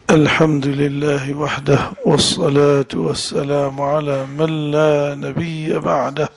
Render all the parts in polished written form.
الحمد لله وحده، والصلاة والسلام على من لا نبي بعده.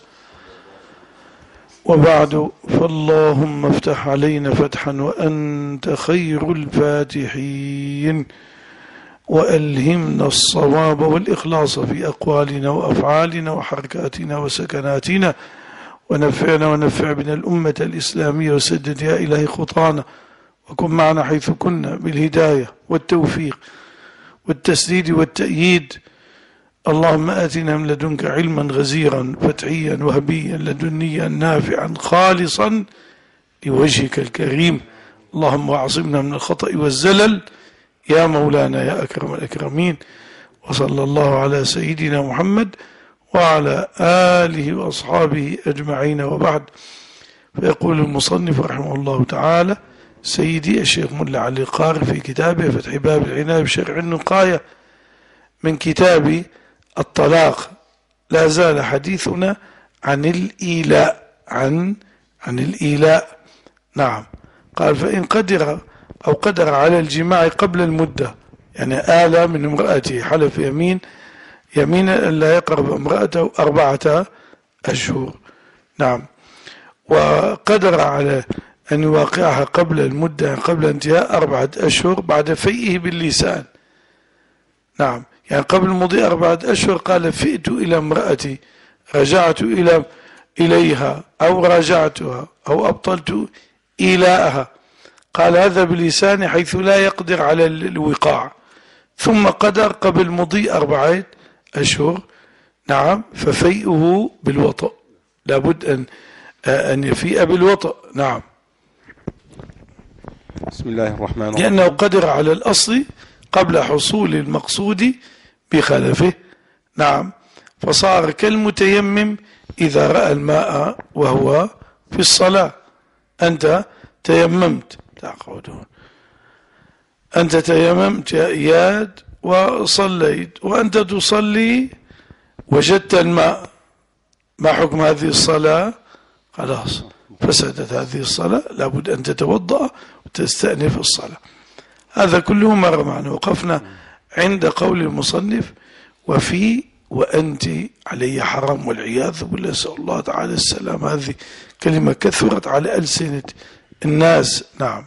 وبعد، فاللهم افتح علينا فتحا وأنت خير الفاتحين، وألهمنا الصواب والإخلاص في أقوالنا وأفعالنا وحركاتنا وسكناتنا، ونفعنا ونفع بنا الأمة الإسلامية، وسدد يا إلهي خطانا، وكن معنا حيث كنا بالهداية والتوفيق والتسديد والتأييد. اللهم آتنا من لدنك علما غزيرا فتحيا وهبيا لدنيا نافعا خالصا لوجهك الكريم. اللهم واعصمنا من الخطأ والزلل يا مولانا يا أكرم الأكرمين. وصلى الله على سيدنا محمد وعلى آله وأصحابه أجمعين. وبعد، فيقول المصنف رحمه الله تعالى سيدي الشيخ ملا علي القاري في كتابه فتح باب العناية بشرع النقاية من كتاب الطلاق، لا زال حديثنا عن الإيلاء، عن الإيلاء. نعم، قال: فإن قدر أو قدر على الجماع قبل المدة، يعني آلى من امرأته، حلف يمينا ألا يقرب امرأته 4 أشهر. نعم، وقدر على أن يواقعها قبل المدة، قبل انتهاء 4 أشهر بعد فيئه باللسان. نعم، يعني قبل مضي 4 أشهر قال: فئت إلى امرأتي، رجعت إليها، أو راجعتها، أو أبطلت إيلاءها. قال هذا بلسانه حيث لا يقدر على الوقاع. ثم قدر قبل مضي 4 أشهر. نعم، ففيئه بالوطأ، لابد أن يفيء بالوطأ. نعم، بسم الله الرحمن الرحيم. لأنه قدر على الأصل قبل حصول المقصود بخلفه. نعم، فصار كالمتيمم إذا رأى الماء وهو في الصلاة. أنت تيممت، أنت تيممت يا إياد وصليت، وأنت تصلي وجدت الماء، ما حكم هذه الصلاة؟ خلاص فسدت هذه الصلاة، لابد أن تتوضأ وتستأنف الصلاة. هذا كله مر معنا. وقفنا عند قول المصنف: وأنت علي حرام، والعياذ بالله، نسأل الله تعالى السلام. هذه كلمة كثرت على ألسنة الناس. نعم.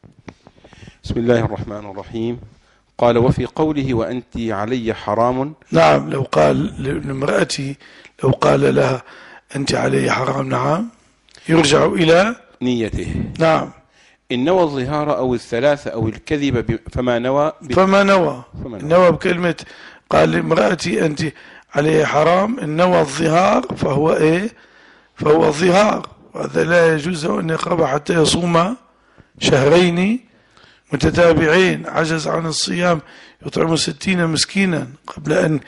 بسم الله الرحمن الرحيم. قال: وفي قوله وأنت علي حرام. نعم، لو قال لامرأتي، لو قال لها أنت علي حرام، نعم، يرجع إلى نيته. نعم، إن نوى الظهار أو الثلاثة أو الكذب فما نوى نوى بكلمة، قال لامرأتي أنت علي حرام، إن نوى الظهار فهو إيه؟ فهو ظهار، وهذا لا يجوز أن يقرب حتى يصوم 2 شهرين متتابعين. عجز عن الصيام يطعم 60 مسكينا قبل أن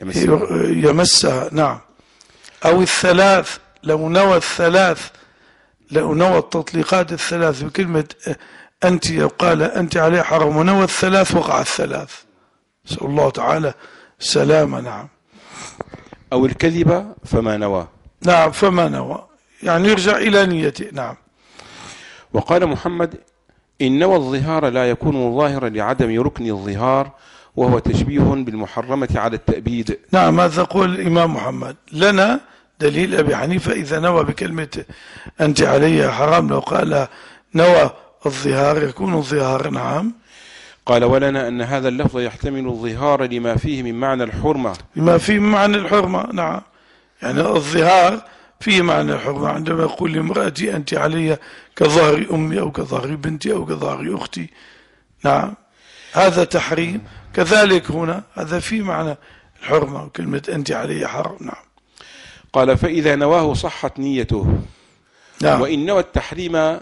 يمسها. نعم، أو الثلاث، لو نوى الثلاث، لو نوى التطليقات الثلاث بكلمة أنت، لو قال أنت عليه حرام ونوى الثلاث وقع الثلاث، نسأل الله تعالى السلامة. نعم، أو الكذب فما نوى. نعم، فما نوى يعني يرجع إلى نيته. نعم. وقال محمد: إن نوى الظهار لا يكون ظاهرا لعدم ركن الظهار، وهو تشبيه بالمحرمة على التأبيد. نعم، هذا قول الإمام محمد. لنا دليل أبي حنيفة إذا نوى بكلمة أنت علي حرام، لو قال نوى الظهار يكون الظهار. نعم. قال: ولنا أن هذا اللفظ يحتمل الظهار لما فيه من معنى الحرمة. لما فيه من معنى الحرمة. نعم، يعني الظهار فيه معنى الحرمة، عندما يقول لامرأتي أنت علي كظهر أمي أو كظهر بنتي أو كظهر أختي. نعم، هذا تحريم. كذلك هنا هذا فيه معنى الحرمة، وكلمة أنت علي حرام. نعم. قال: فإذا نواه صحت نيته. نعم. وإن نوى التحريم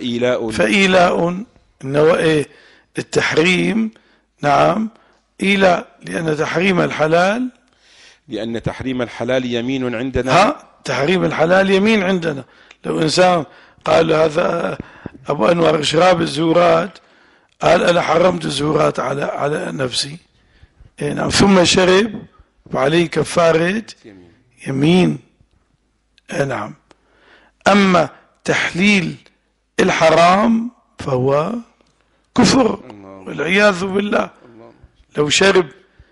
فإيلاء نوى إيه؟ التحريم. نعم، إيلاء، لأن تحريم الحلال يمين عندنا. تحريم الحلال يمين عندنا. لو إنسان قال هذا أبو أنور شراب الزورات، قال أنا حرمت الزورات على نفسي، نعم، ثم شرب، وعليه كفارة يمين. نعم. أما تحليل الحرام فهو كفر والعياذ بالله. لو شرب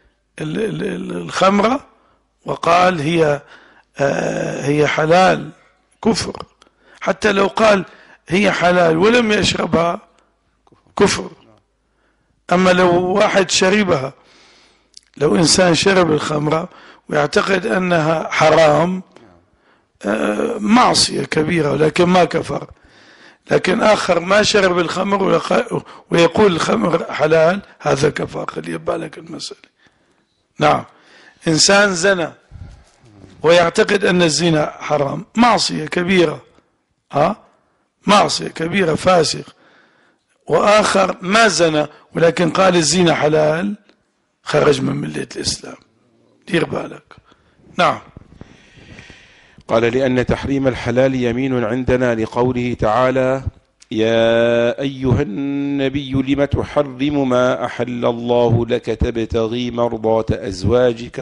الخمرة وقال هي حلال كفر، حتى لو قال هي حلال ولم يشربها كفر. أما لو واحد شربها، لو إنسان شرب الخمرة ويعتقد أنها حرام، معصية كبيرة لكن ما كفر. لكن آخر ما شرب الخمر ويقول الخمر حلال، هذا كفر. خلي بالك المسألة. نعم، إنسان زنى ويعتقد أن الزنا حرام، معصية كبيرة، معصية كبيرة، فاسق. وآخر ما زنى ولكن قال الزنا حلال، خرج من ملة الإسلام. دير بالك. نعم. قال لأن تحريم الحلال يمين عندنا لقوله تعالى: يا أيها النبي لم تحرم ما أحل الله لك تبتغي مرضات أزواجك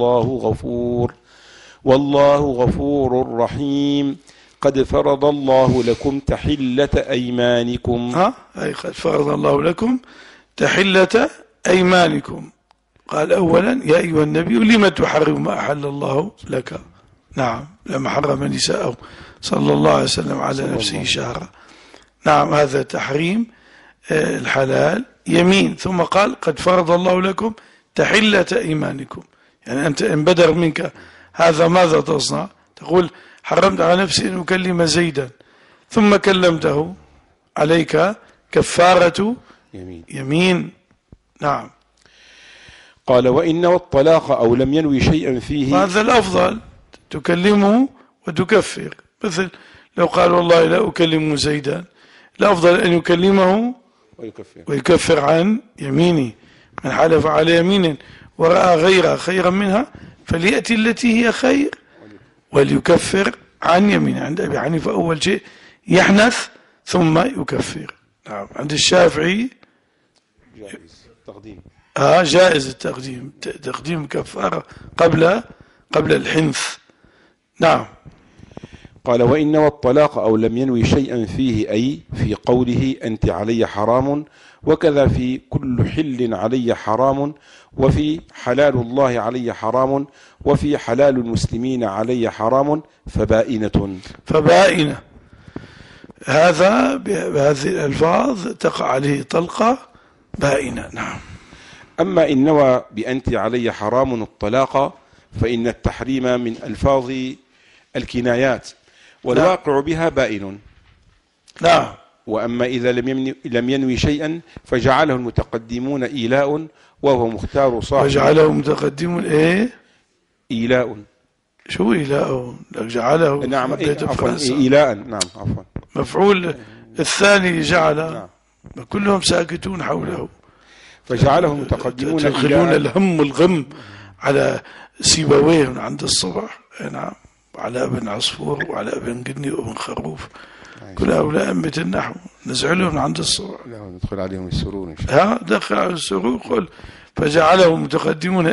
والله غفور رحيم. قد فرض الله لكم تحلة أيمانكم. أي قد فرض الله لكم تحلة أيمانكم. قال أولا: يا أيها النبي لم تحرم ما أحل الله لك. نعم، لما حرم نساءه صلى الله عليه وسلم على نفسه شهرا. نعم، هذا تحريم الحلال يمين. ثم قال: قد فرض الله لكم تحلة أيمانكم. يعني أنت إن بدر منك هذا ماذا تصنع؟ تقول: حرمت على نفسي أن أكلم زيدا، ثم كلمته، عليك كفارة يمين. نعم. قال: وإن نوى الطلاق أو لم ينوي شيئا فيه، هذا الأفضل، تكلمه وتكفر. مثل لو قال: والله لا أكلم زيدا، الأفضل أن يكلمه ويكفر عن يمينه. من حلف على يمين ورأى غيرها خيرا منها فليأتي التي هي خير وليكفر عن يمينه. عند أبي حنيفة أول شيء يحنث ثم يكفر. نعم. عند الشافعي جائز التقديم. جائز التقديم، تقديم كفارة قبل الحنث. نعم. قال: وإن نوى الطلاق أو لم ينوي شيئا فيه، أي في قوله أنت علي حرام، وكذا في كل حل علي حرام، وفي حلال الله علي حرام، وفي حلال المسلمين علي حرام، فبائنة. هذا بهذه الألفاظ تقع عليه طلقة بائنة. نعم. أما إن نوى بأنت علي حرام الطلاق فإن التحريم من ألفاظ الكنايات، والواقع بها بائن. نعم. وأما إذا لم ينوي شيئا فجعله المتقدمون إيلاء، وهو مختار صاحب. وجعله المتقدمون إيلاء. شو إيلاء؟ جعله. نعم، عفوا، إيلاء. نعم، عفوا، مفعول الثاني جعل. نعم. كلهم ساكتون حوله. فجعله المتقدمون تدخلون الهم والغم على سيبويه عند الصبح. نعم. وعلى ابن عصفور وعلى ابن قني وابن خروف، كل هؤلاء أئمة النحو نزعلهم عند الصبح. ندخل عليهم السرور إن شاء الله. دخل على السرور. قل: فجعلهم متقدمون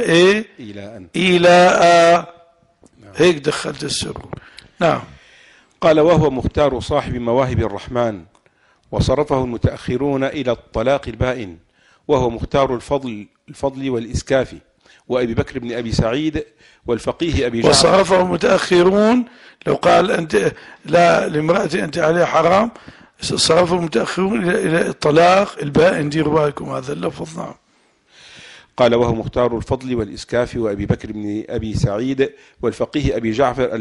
إيلاء. هيك دخلت السرور. نعم. قال: وهو مختار صاحب مواهب الرحمن، وصرفه المتأخرون إلى الطلاق البائن، وهو مختار الفضل والإسكاف، وأبي بكر بن أبي سعيد، والفقيه أبي جعفر. وصرفه المتأخرون، لو قال أنت لا لامرأة أنت عليها حرام، صرفه المتأخرون إلى الطلاق البائن. ديروا بالكم هذا اللفظ. نعم. قال: وهو مختار الفضل والإسكاف، وأبي بكر بن أبي سعيد، والفقيه أبي جعفر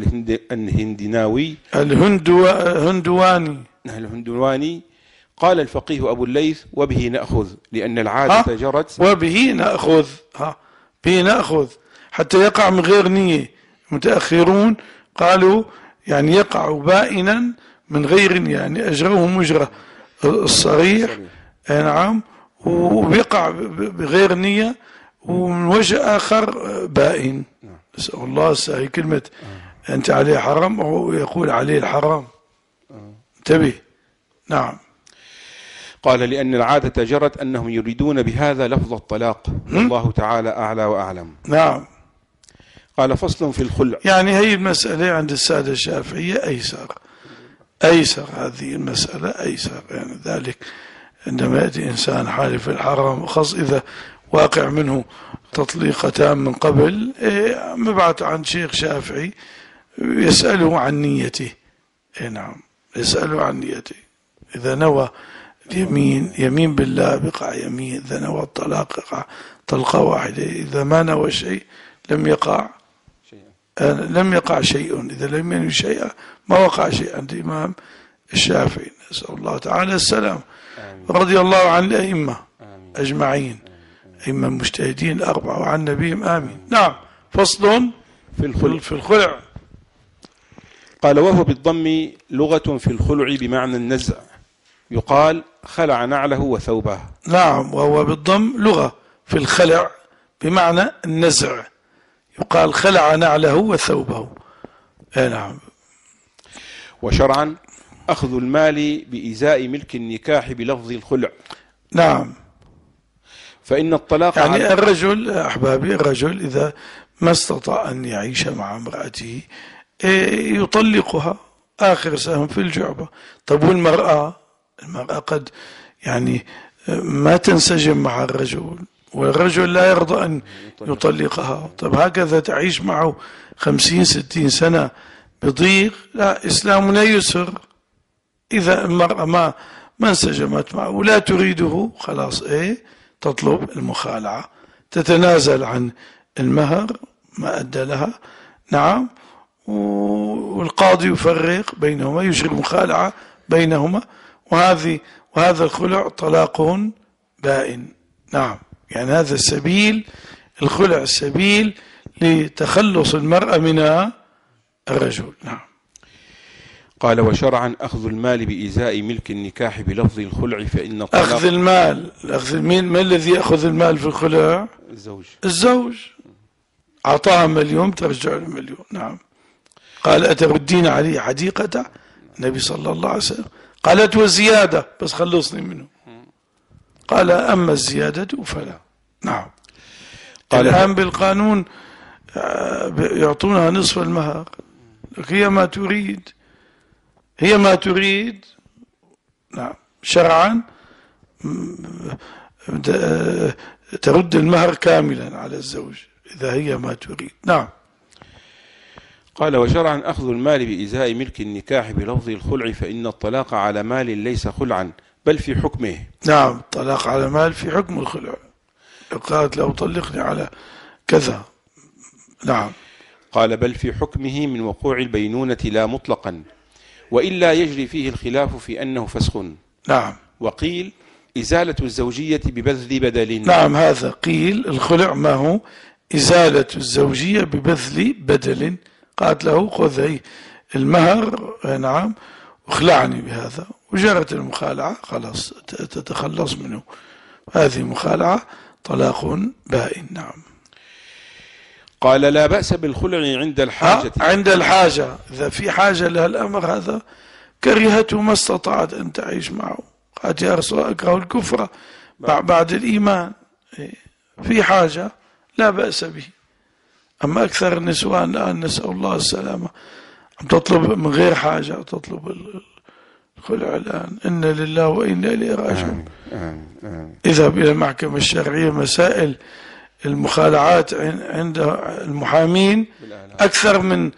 الهندواني. قال الفقيه أبو الليث: وبه نأخذ، لأن العادة جرت. وبه نأخذ. به نأخذ حتى يقع من غير نية. متأخرون قالوا يعني يقع بائنا من غير، يعني أجروه مجرى الصريح. نعم. ويقع بغير نية، ومن وجه آخر بائن. نسأل الله السعي. كلمة أنت عليه حرام أو يقول عليه الحرام. انتبه. نعم. قال: لأن العادة جرت أنهم يريدون بهذا لفظ الطلاق، والله تعالى أعلى وأعلم. نعم. قال: فصل في الخلع. يعني هي المسألة عند السادة الشافعية أيسر هذه المسألة أيسر. يعني ذلك عندما يأتي إنسان حالف الحرام، خاص إذا واقع منه تطليقتان من قبل، مبعث عن شيخ شافعي يسأله عن نيته. نعم، يسأله عن نيته. إذا نوى اليمين يمين بالله بقع يمين، إذا نوى الطلاق يقع طلقة واحدة، إذا ما نوى شيء لم يقع شيء، إذا لم ينوي شيئا ما وقع شيء عند الإمام الشافعي. نسأل الله تعالى السلام. رضي الله عن الأئمة أجمعين، أئمة المجتهدين الأربعة وعن نبيهم آمين. نعم. فصل في الخلع. قال: وهو بالضم لغة في الخلع بمعنى النزع، يقال خلع نعله وثوبه. نعم، وهو بالضم لغة في الخلع بمعنى النزع، يقال خلع نعله وثوبه. نعم. وشرعا أخذ المال بإزاء ملك النكاح بلفظ الخلع. نعم. فإن الطلاق يعني الرجل أحبابي، الرجل إذا ما استطاع أن يعيش مع امرأته يطلقها، آخر سهم في الجعبة. طب والمرأة قد يعني ما تنسجم مع الرجل، والرجل لا يرضى أن يطلقها. طب هكذا تعيش معه 50-60 سنة بضيق؟ لا، إسلامنا يسر. إذا المرأة ما انسجمت معه ولا تريده، خلاص تطلب المخالعة، تتنازل عن المهر ما أدى لها. نعم. والقاضي يفرق بينهما، يجري المخالعة بينهما، وهذا الخلع طلاق بائن. نعم. يعني هذا السبيل، الخلع سبيل لتخلص المرأة من الرجل. نعم. قال: وشرعا أخذ المال بإزاء ملك النكاح بلفظ الخلع، فإن الطلاق أخذ المال. ما الذي يأخذ المال في الخلع؟ الزوج. أعطاها 1,000,000 ترجع له 1,000,000. نعم. قال: أتردين علي حديقته؟ النبي صلى الله عليه وسلم. قالت: وزيادة، بس خلصني منه. قال: أما الزيادة فلا. نعم. الآن بالقانون يعطونها نصف المهر، هي ما تريد. نعم. شرعا ترد المهر كاملا على الزوج إذا هي ما تريد. نعم. قال: وشرعا أخذ المال بإزاء ملك النكاح بلفظ الخلع، فإن الطلاق على مال ليس خلعا بل في حكمه. نعم، الطلاق على مال في حكم الخلع. قالت له طلقني على كذا. نعم. قال: بل في حكمه من وقوع البينونة لا مطلقا، وإلا يجري فيه الخلاف في أنه فسخ. نعم. وقيل: إزالة الزوجية ببذل بدل. نعم، هذا قيل. الخلع ما هو؟ إزالة الزوجية ببذل بدل. قالت له خذ المهر، نعم، واخلعني بهذا، وجرت المخالعة، خلاص تتخلص منه. هذه مخالعة طلاق بائن. نعم. قال: لا بأس بالخلع عند الحاجة. عند الحاجة، إذا في حاجة لها الأمر هذا، كرهته ما استطاعت أن تعيش معه، قالت: يا رسول الله أكره الكفر بعد الإيمان، في حاجة لا بأس به. أما أكثر النسوان الآن نسأل الله السلامة عم تطلب من غير حاجة، تطلب الخلع الآن. إن لله وإنا إليه راجعون. إذا إلى المحكمة الشرعية مسائل المخالعات عند المحامين أكثر من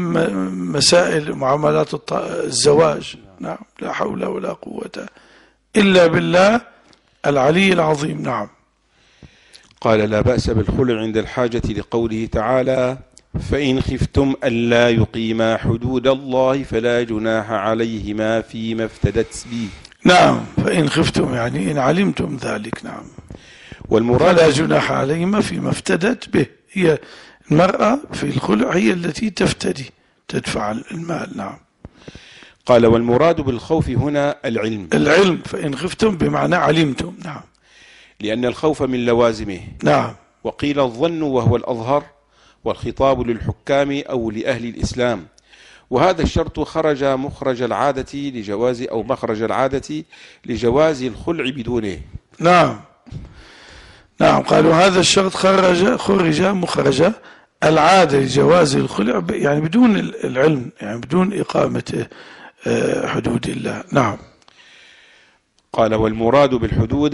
مسائل معاملات الزواج. نعم. لا حول ولا قوة إلا بالله العلي العظيم. نعم. قال: لا بأس بالخلع عند الحاجة لقوله تعالى: فإن خفتم ألا يقيما حدود الله فلا جناح عليهما فيما افتدت به. نعم. فإن خفتم يعني إن علمتم ذلك. نعم. والمراد فلا جناح عليهما فيما افتدت به. هي المرأة في الخلع هي التي تفتدي، تدفع المال. نعم. قال: والمراد بالخوف هنا العلم. فإن خفتم بمعنى علمتم. نعم. لأن الخوف من لوازمه. نعم. وقيل الظن وهو الأظهر، والخطاب للحكام أو لأهل الإسلام، وهذا الشرط خرج مخرج العادة لجواز أو مخرج العادة لجواز الخلع بدونه. نعم. نعم. قالوا هذا الشرط خرج مخرج العادة لجواز الخلع، يعني بدون العلم، يعني بدون إقامة حدود الله. نعم. قال: والمراد بالحدود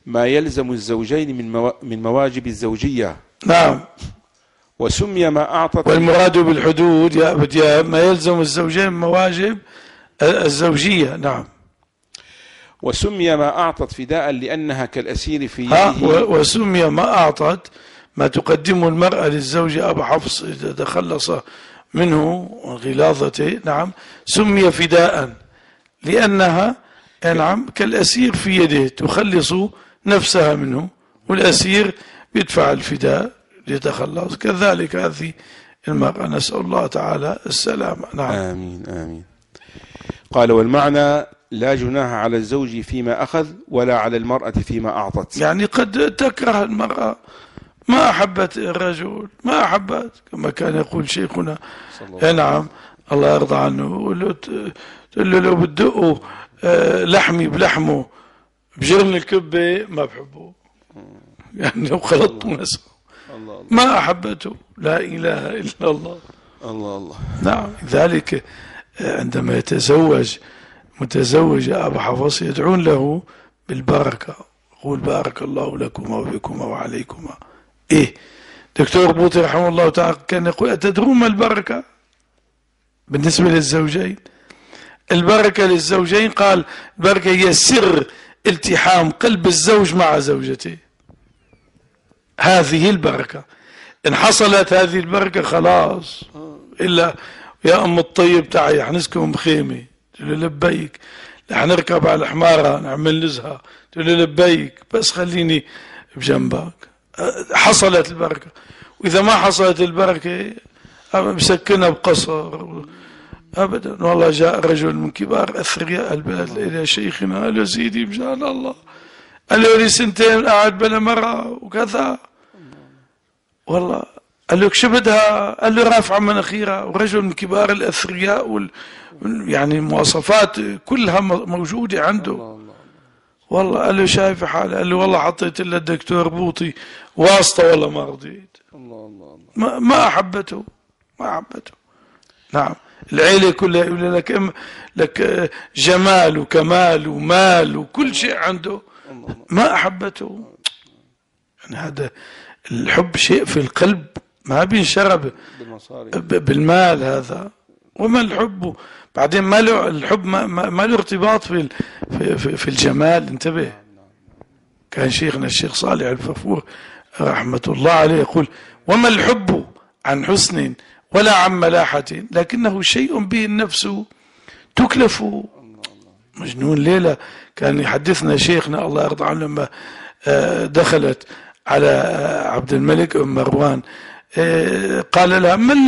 ما يلزم الزوجين من مواجب الزوجية. نعم. وسمي ما أعطت، والمراد بالحدود يا أبد يا ما يلزم الزوجين من مواجب الزوجية. نعم. وسمي ما أعطت فداء لأنها كالأسير في يده. وسمي ما أعطت ما تقدمه المرأة للزوج أبا حفص إذا تخلص منه غلاظته. نعم. سمي فداء لأنها نعم كالأسير في يده تخلص نفسها منه، والأسير يدفع الفداء ليتخلص. كذلك هذه المرأة، نسأل الله تعالى السلامة. نعم. آمين آمين. قال والمعنى لا جناح على الزوج فيما أخذ ولا على المرأة فيما أعطت. يعني قد تكره المرأة، ما أحبت الرجل، ما أحبت، كما كان يقول شيخنا نعم الله يرضى عنه، تقول له لو بدقوا لحمي بلحمه بجرن الكبة ما بحبه، يعني لو خلطوا نسه ما أحبته. لا إله إلا الله. الله الله. نعم. لذلك عندما يتزوج متزوج أبا حفص يدعون له بالبركة، يقول بارك الله لكما وبكما وعليكما. إيه دكتور بوطي رحمه الله تعالى كان يقول أتدرون ما البركة بالنسبة للزوجين؟ البركة للزوجين قال البركة هي سر التحام قلب الزوج مع زوجته، هذه البركة. إن حصلت هذه البركة خلاص، إلا يا أم الطيب تعي حنسكن بخيمة، تقول له لبيك، حنركب على الحمارة نعمل نزهة، تقول له لبيك بس خليني بجنبك. حصلت البركة. وإذا ما حصلت البركة مسكنها بقصر أبدا. والله جاء رجل من كبار أثرياء البلد إلى شيخنا قال له سيدي مشان الله، قال له لي سنتين قاعد بلا مرة وكذا، والله قال له شو بدها؟ قال له رافعة مناخيرها، ورجل من كبار الأثرياء يعني مواصفات كلها موجودة عنده. والله قال له شايف حالة؟ قال له والله حطيت له الدكتور بوطي واسطة والله ما رضيت. ما أحبته، ما أحبته. نعم. العيلة كلها يقول لك جمال وكمال ومال وكل شيء عنده، ما أحبته. يعني هذا الحب شيء في القلب ما بينشرب بالمال هذا. وما الحب بعدين ما له الحب ما له ارتباط في الجمال. انتبه. كان شيخنا الشيخ صالح الفافور رحمة الله عليه يقول وما الحب عن حسن ولا عن ملاحة لكنه شيء به النفس تكلف. مجنون ليلة كان يحدثنا شيخنا الله يرضى عنه لما دخلت على عبد الملك أم مروان قال لها ما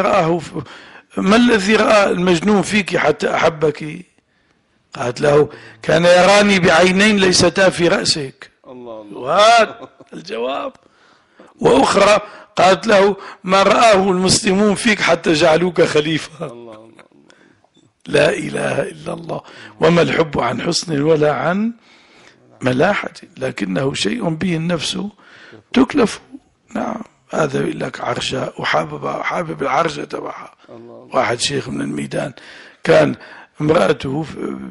الذي رآه المجنون فيك حتى أحبك؟ قالت له كان يراني بعينين ليستا في رأسك. وهذا الجواب. وأخرى قالت له ما رآه المسلمون فيك حتى جعلوك خليفة. لا إله إلا الله. وما الحب عن حسن ولا عن ملاحة لكنه شيء به النفس تكلف. نعم. هذا يقول لك عرشاء وحابب العرشة تبعها. واحد شيخ من الميدان كان امرأته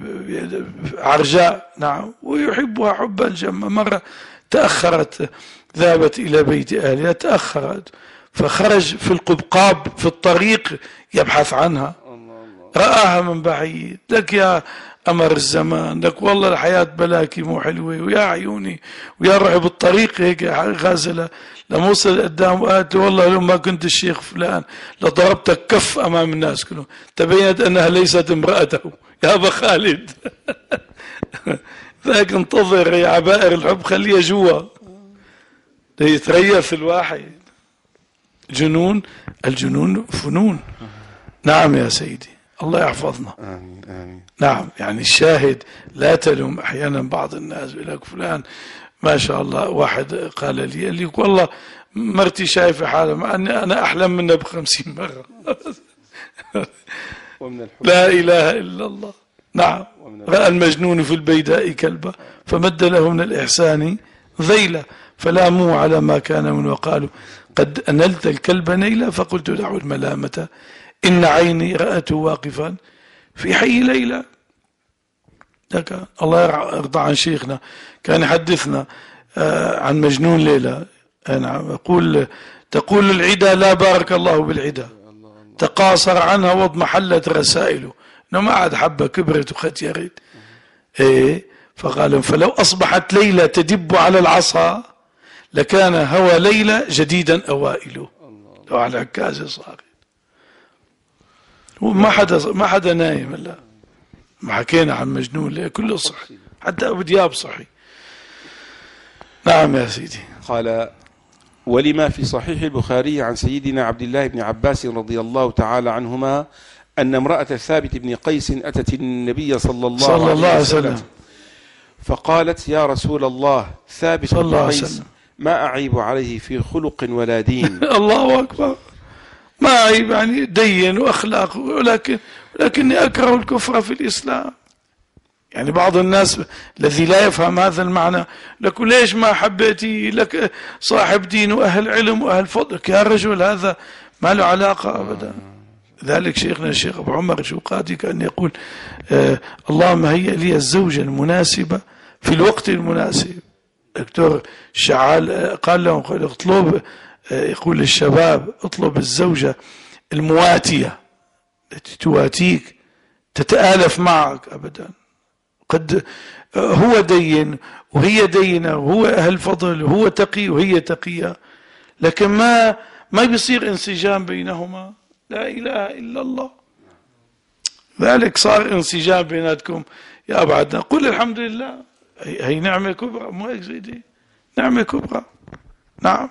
عرجاء نعم ويحبها حبا جما. مرة تأخرت ذهبت إلى بيت أهلها تأخرت فخرج في القبقاب في الطريق يبحث عنها رآها من بعيد. لك يا أمر الزمان لك والله الحياة بلاكي مو حلوة ويا عيوني ويا روحي بالطريق هيك غازلة لما وصل قدام قالت والله لو ما كنت الشيخ فلان لضربتك كف أمام الناس كلهم. تبينت أنها ليست امرأته يا أبا خالد. ذاك انتظر يا عبائر الحب خليها جوا ليتريث الواحد. الجنون فنون. نعم يا سيدي الله يحفظنا. آمين آمين. نعم. يعني الشاهد لا تلوم. أحيانا بعض الناس يقول لك فلان ما شاء الله. واحد قال لي والله مرتي شايفة حالة مع أني أنا أحلم منها ب50 مرة. لا إله إلا الله. نعم. رأى المجنون في البيداء كلبا فمد له من الإحسان ذيلا فلاموه على ما كان من وقالوا قد أنلت الكلب نيلا فقلت دعوا الملامة إن عيني رأته واقفا في حي ليلى. الله يرضى عن شيخنا كان يحدثنا عن مجنون ليلى. نعم. تقول العدا لا بارك الله بالعدا، تقاصر عنها واضمحلت رسائله، انه ما عاد حبة كبرت وختيرت. فقال فلو اصبحت ليلى تدب على العصا لكان هوى ليلى جديدا اوائله. لو على عكازة صار ما حدا نايم. لا، ما حكينا عن مجنون ليه، كله صحي، حتى ابو دياب صحي. نعم يا سيدي. قال ولما في صحيح البخاري عن سيدنا عبد الله بن عباس رضي الله تعالى عنهما أن امرأة ثابت بن قيس أتت النبي صلى الله عليه وسلم فقالت يا رسول الله ثابت بن قيس ما أعيب عليه في خلق ولا دين. الله أكبر. ما أعيب يعني دين وأخلاق، ولكني أكره الكفر في الإسلام. يعني بعض الناس الذي لا يفهم هذا المعنى لك ليش ما حبيتي، لك صاحب دين وأهل علم وأهل فضل. يا رجل هذا ما له علاقة أبدا. ذلك شيخنا الشيخ أبو عمر الشوقاتي كان يقول اللهم هيئ لي الزوجة المناسبة في الوقت المناسب. دكتور شعال قال لهم اطلب، يقول للشباب اطلب الزوجة المواتية التي تواتيك تتآلف معك أبدا. قد هو دين وهي دينة، وهو أهل فضل، وهو تقي وهي تقية، لكن ما بيصير انسجام بينهما. لا إله إلا الله. ذلك صار انسجام بيناتكم يا أبعدنا. قل الحمد لله، هي نعمة كبرى، مو هيك سيدي؟ نعمة كبرى. نعم.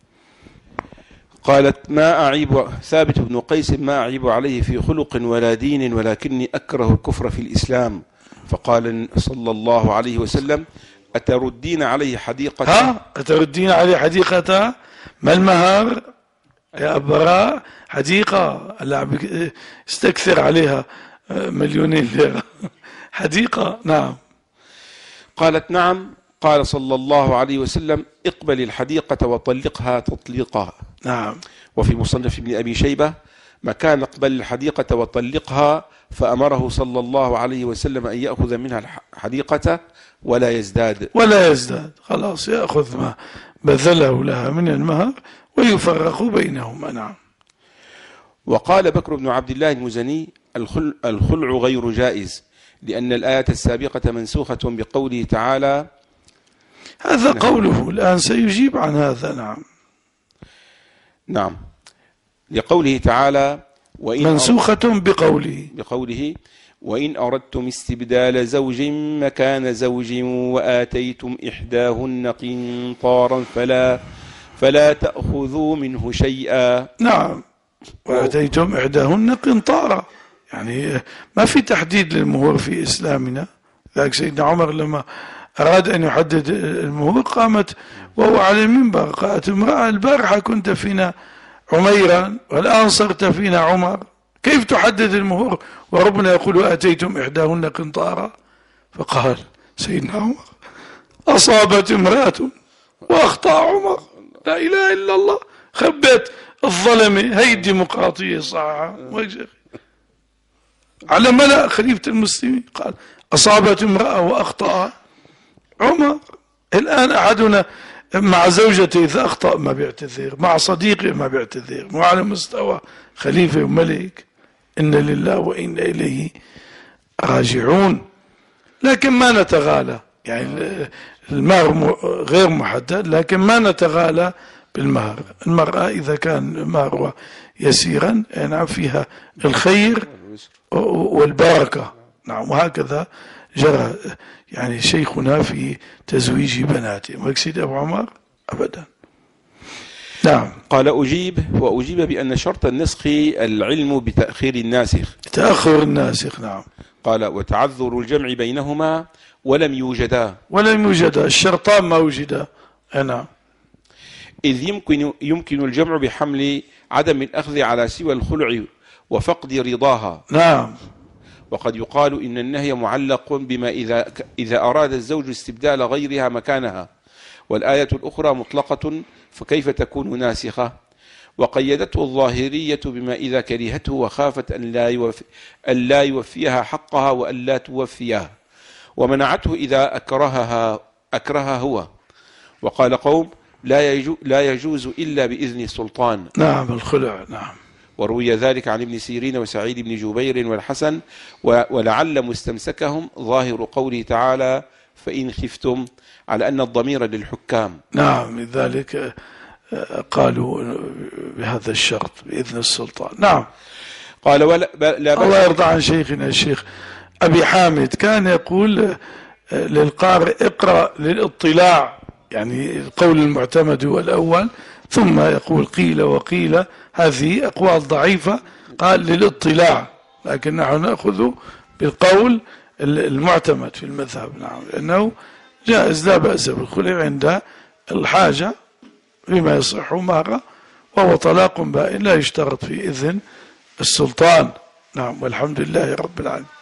قالت ما أعيب ثابت بن قيس ما أعيب عليه في خلق ولا دين ولكني أكره الكفر في الإسلام. فقال صلى الله عليه وسلم أتردين عليه حديقة؟ أتردين عليه حديقة؟ ما المهر يا أبراء؟ حديقة. استكثر عليها مليونين ليرة. حديقة. نعم. قالت نعم. قال صلى الله عليه وسلم اقبل الحديقة وطلقها تطليقا. نعم. وفي مصنف ابن أبي شيبة مكان اقبل الحديقة وطلقها، فأمره صلى الله عليه وسلم أن يأخذ منها الحديقة ولا يزداد. خلاص يأخذ ما بذله لها من المهر ويفرق بينهما. نعم. وقال بكر بن عبد الله المزني الخلع غير جائز لأن الآية السابقة منسوخة بقوله تعالى. هذا قوله الآن سيجيب عن هذا. نعم. لقوله تعالى منسوخة بقوله وإن أردتم استبدال زوج مكان زوج وآتيتم إحداهن قنطارا فلا تأخذوا منه شيئا. نعم. وآتيتم إحداهن قنطارا، يعني ما في تحديد للمهور في إسلامنا. لذلك سيدنا عمر لما أراد أن يحدد المهور قامت وهو على المنبر قالت امرأة البارحة كنت فينا عميرا والآن صرت فينا عمر، كيف تحدد المهور وربنا يقول آتيتم إحداهن قنطارا؟ فقال سيدنا عمر أصابت امرأة وأخطأ عمر. لا إله إلا الله. خبت الظلمة. هي الديمقراطية صح على ملأ خليفة المسلمين. قال أصابت امرأة وأخطأ عمر. الآن أحدنا مع زوجته إذا أخطأ ما بيعتذر، مع صديقه ما بيعتذر، مو على مستوى خليفة وملك. إن لله وإنا إليه راجعون. لكن ما نتغالى، يعني المهر غير محدد، لكن ما نتغالى بالمهر. المرأة إذا كان مهرها يسيرا نعم فيها الخير والبركة. نعم. وهكذا جرى يعني شيخنا في تزويج بناته. مقصد أبو عمر أبدا. نعم. قال وأجيب بأن شرط النسخ العلم بتأخير الناسخ. تأخر الناسخ. نعم. قال وتعذر الجمع بينهما ولم يوجدا. الشرطان ما وجدا. نعم. إذ يمكن الجمع بحمل عدم الأخذ على سوى الخلع وفقد رضاها. نعم. وقد يقال إن النهي معلق بما إذا أراد الزوج استبدال غيرها مكانها، والآية الأخرى مطلقة فكيف تكون ناسخة؟ وقيدته الظاهرية بما إذا كرهته وخافت أن لا يوفيها حقها وأن لا توفيها، ومنعته إذا أكرهها هو، وقال قوم لا يجوز إلا بإذن السلطان. نعم الخلع. نعم. وروي ذلك عن ابن سيرين وسعيد بن جبير والحسن، ولعل مستمسكهم ظاهر قوله تعالى فإن خفتم، على أن الضمير للحكام. نعم لذلك قالوا بهذا الشرط بإذن السلطان. نعم. قال الله يرضى عن شيخنا الشيخ أبي حامد كان يقول للقارئ اقرأ للاطلاع، يعني القول المعتمد هو الأول، ثم يقول قيل وقيل، هذه أقوال ضعيفة، قال للاطلاع، لكن نحن نأخذ بالقول المعتمد في المذهب. نعم لأنه جائز لا بأس بالخلع عند الحاجة بما يصح مهرة، وهو طلاق بائن لا يشترط في إذن السلطان. نعم والحمد لله رب العالمين.